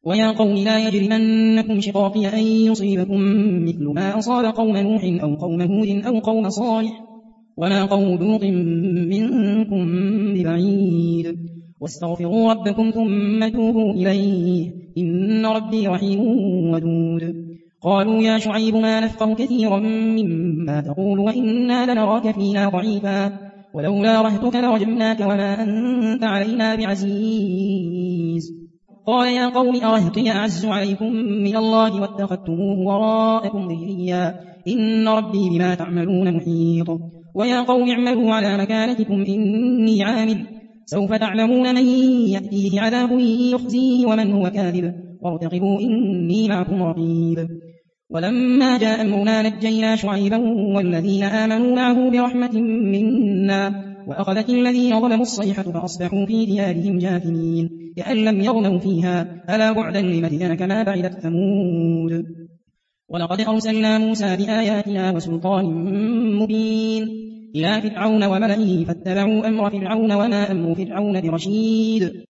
ويا قوم لا يجرمنكم شقاقي أن يصيبكم مثل ما أصاب قوم نوح أو قوم هود أو قوم صالح وما قوم لوط منكم ببعيد واستغفروا ربكم ثم توبوا إليه إن ربي رحيم ودود. قالوا يا شعيب ما نفقه كثيرا مما تقول وإنا لنراك فينا ضعيفا ولولا رهتك لرجمناك وما أنت علينا بعزيز. قال يا قوم أرهطي أعز عليكم من الله واتخذتموه وراءكم ظهريا إن ربي بما تعملون محيط. ويا قوم اعملوا على مكانتكم إني عامل سوف تعلمون من يأتيه عذاب يخزيه ومن هو كاذب وارتقبوا إني معكم رقيب. ولما جاء أمرنا نجينا شعيبا والذين آمنوا معه برحمة منا وأخذت الذين ظلموا الصيحة فأصبحوا في ديارهم جاثمين كأن لم يغنوا فيها ألا بعدا لمدين كما بعدت ثمود. ولقد أرسلنا موسى بآياتنا وسلطان مبين إلى فرعون وملئه فاتبعوا أمر فرعون وما أمر فرعون برشيد.